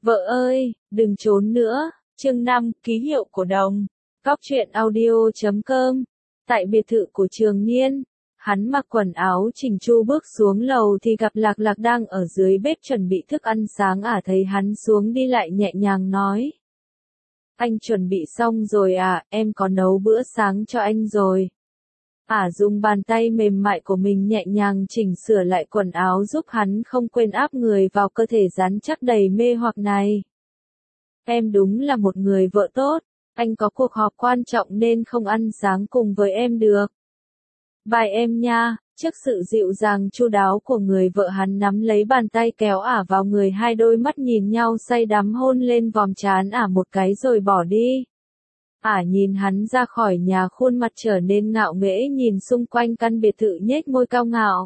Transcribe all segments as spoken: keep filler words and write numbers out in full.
Vợ ơi, đừng trốn nữa. Chương năm, ký hiệu của đồng. Góc truyện audio chấm com. Tại biệt thự của Trường Niên, hắn mặc quần áo chỉnh chu bước xuống lầu thì gặp Lạc Lạc đang ở dưới bếp chuẩn bị thức ăn sáng. Ả thấy hắn xuống đi lại nhẹ nhàng nói. Anh chuẩn bị xong rồi à, em có nấu bữa sáng cho anh rồi. Ả dùng bàn tay mềm mại của mình nhẹ nhàng chỉnh sửa lại quần áo giúp hắn không quên áp người vào cơ thể rắn chắc đầy mê hoặc này. Em đúng là một người vợ tốt, anh có cuộc họp quan trọng nên không ăn sáng cùng với em được. Bye em nha. Trước sự dịu dàng chu đáo của người vợ, hắn nắm lấy bàn tay kéo Ả vào người, hai đôi mắt nhìn nhau say đắm hôn lên vòm trán Ả một cái rồi bỏ đi. Ả nhìn hắn ra khỏi nhà, khuôn mặt trở nên ngạo nghễ nhìn xung quanh căn biệt thự, nhếch môi cao ngạo.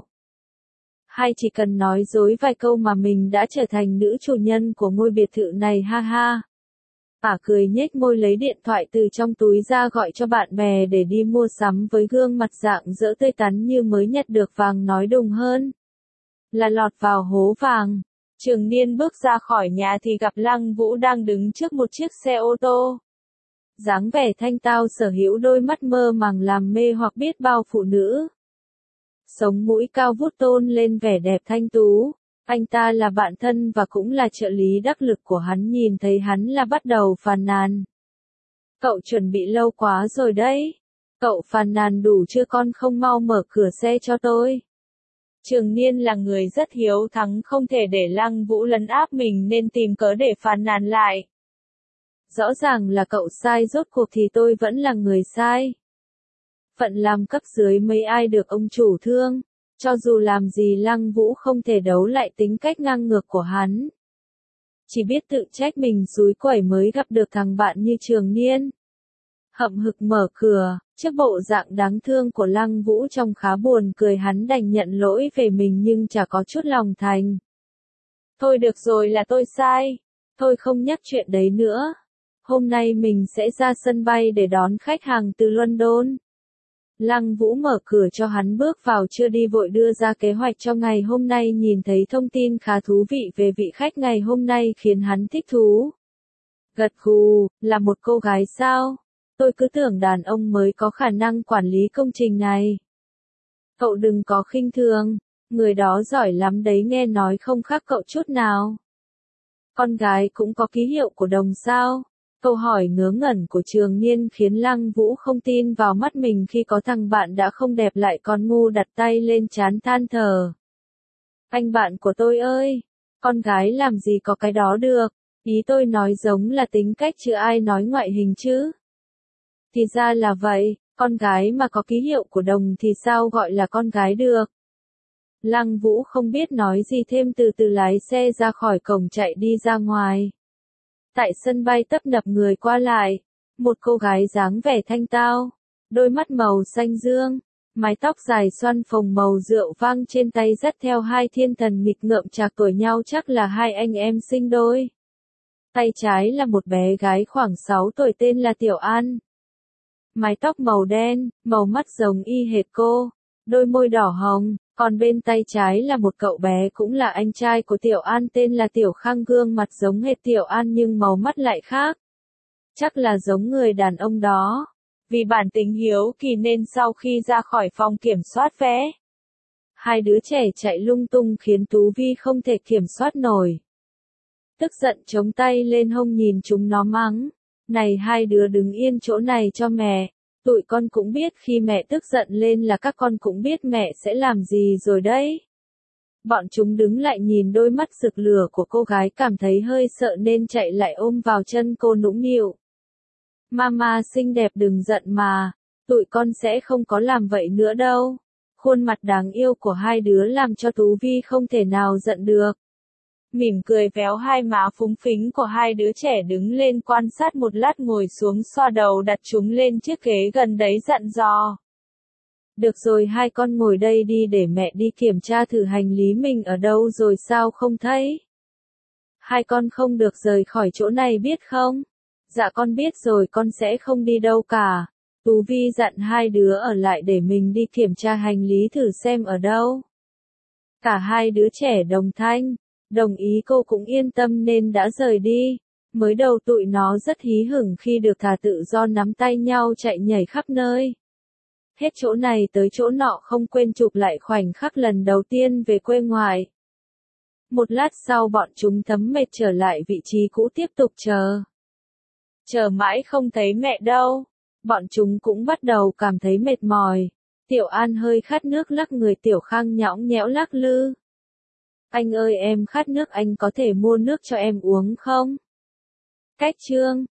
Hay chỉ cần nói dối vài câu mà mình đã trở thành nữ chủ nhân của ngôi biệt thự này, ha ha. Ả cười nhếch môi lấy điện thoại từ trong túi ra gọi cho bạn bè để đi mua sắm, với gương mặt rạng rỡ tươi tắn như mới nhặt được vàng, nói đùng hơn là lọt vào hố vàng. Trường Niên bước ra khỏi nhà thì gặp Lăng Vũ đang đứng trước một chiếc xe ô tô. Dáng vẻ thanh tao, sở hữu đôi mắt mơ màng làm mê hoặc biết bao phụ nữ. Sống mũi cao vút tôn lên vẻ đẹp thanh tú. Anh ta là bạn thân và cũng là trợ lý đắc lực của hắn, nhìn thấy hắn là bắt đầu phàn nàn. Cậu chuẩn bị lâu quá rồi đấy. Cậu phàn nàn đủ chưa, con không mau mở cửa xe cho tôi. Trường Niên là người rất hiếu thắng, không thể để Lăng Vũ lấn áp mình nên tìm cớ để phàn nàn lại. Rõ ràng là cậu sai, rốt cuộc thì tôi vẫn là người sai. Phận làm cấp dưới mấy ai được ông chủ thương. Cho dù làm gì Lăng Vũ không thể đấu lại tính cách ngang ngược của hắn. Chỉ biết tự trách mình xúi quẩy mới gặp được thằng bạn như Trường Niên. Hậm hực mở cửa, trước bộ dạng đáng thương của Lăng Vũ trông khá buồn cười, hắn đành nhận lỗi về mình nhưng chả có chút lòng thành. Thôi được rồi, là tôi sai. Thôi không nhắc chuyện đấy nữa. Hôm nay mình sẽ ra sân bay để đón khách hàng từ London. Lăng Vũ mở cửa cho hắn bước vào, chưa đi vội đưa ra kế hoạch cho ngày hôm nay, nhìn thấy thông tin khá thú vị về vị khách ngày hôm nay khiến hắn thích thú. Gật gù, là một cô gái sao? Tôi cứ tưởng đàn ông mới có khả năng quản lý công trình này. Cậu đừng có khinh thường, người đó giỏi lắm đấy, nghe nói không khác cậu chút nào. Con gái cũng có ký hiệu của đồng sao? Câu hỏi ngớ ngẩn của Trường Niên khiến Lăng Vũ không tin vào mắt mình khi có thằng bạn đã không đẹp lại còn ngu, đặt tay lên trán than thở. Anh bạn của tôi ơi, con gái làm gì có cái đó được, ý tôi nói giống là tính cách chứ ai nói ngoại hình chứ. Thì ra là vậy, con gái mà có ký hiệu của đồng thì sao gọi là con gái được. Lăng Vũ không biết nói gì thêm, từ từ lái xe ra khỏi cổng chạy đi ra ngoài. Tại sân bay tấp nập người qua lại, một cô gái dáng vẻ thanh tao, đôi mắt màu xanh dương, mái tóc dài xoăn phồng màu rượu vang, trên tay dắt theo hai thiên thần nghịch ngợm trạc tuổi nhau, chắc là hai anh em sinh đôi. Tay trái là một bé gái khoảng sáu tuổi tên là Tiểu An. Mái tóc màu đen, màu mắt giống y hệt cô, đôi môi đỏ hồng. Còn bên tay trái là một cậu bé cũng là anh trai của Tiểu An tên là Tiểu Khang, gương mặt giống hệt Tiểu An nhưng màu mắt lại khác. Chắc là giống người đàn ông đó. Vì bản tính hiếu kỳ nên sau khi ra khỏi phòng kiểm soát vé, hai đứa trẻ chạy lung tung khiến Tú Vi không thể kiểm soát nổi. Tức giận chống tay lên hông nhìn chúng nó mắng. Này hai đứa đứng yên chỗ này cho mẹ. Tụi con cũng biết khi mẹ tức giận lên là các con cũng biết mẹ sẽ làm gì rồi đấy. Bọn chúng đứng lại nhìn đôi mắt rực lửa của cô gái, cảm thấy hơi sợ nên chạy lại ôm vào chân cô nũng nịu. Mama xinh đẹp đừng giận mà, tụi con sẽ không có làm vậy nữa đâu. Khuôn mặt đáng yêu của hai đứa làm cho Tú Vi không thể nào giận được. Mỉm cười véo hai má phúng phính của hai đứa trẻ, đứng lên quan sát một lát, ngồi xuống xoa đầu đặt chúng lên chiếc ghế gần đấy dặn dò. Được rồi, hai con ngồi đây đi để mẹ đi kiểm tra thử hành lý mình ở đâu rồi, sao không thấy? Hai con không được rời khỏi chỗ này biết không? Dạ con biết rồi, con sẽ không đi đâu cả. Tú Vi dặn hai đứa ở lại để mình đi kiểm tra hành lý thử xem ở đâu. Cả hai đứa trẻ đồng thanh. Đồng ý cô cũng yên tâm nên đã rời đi. Mới đầu tụi nó rất hí hửng khi được thả tự do nắm tay nhau chạy nhảy khắp nơi. Hết chỗ này tới chỗ nọ không quên chụp lại khoảnh khắc lần đầu tiên về quê ngoài. Một lát sau bọn chúng thấm mệt trở lại vị trí cũ tiếp tục chờ. Chờ mãi không thấy mẹ đâu. Bọn chúng cũng bắt đầu cảm thấy mệt mỏi. Tiểu An hơi khát nước lắc người Tiểu Khang nhõng nhẽo lắc lư. Anh ơi em khát nước, anh có thể mua nước cho em uống không? Cách chương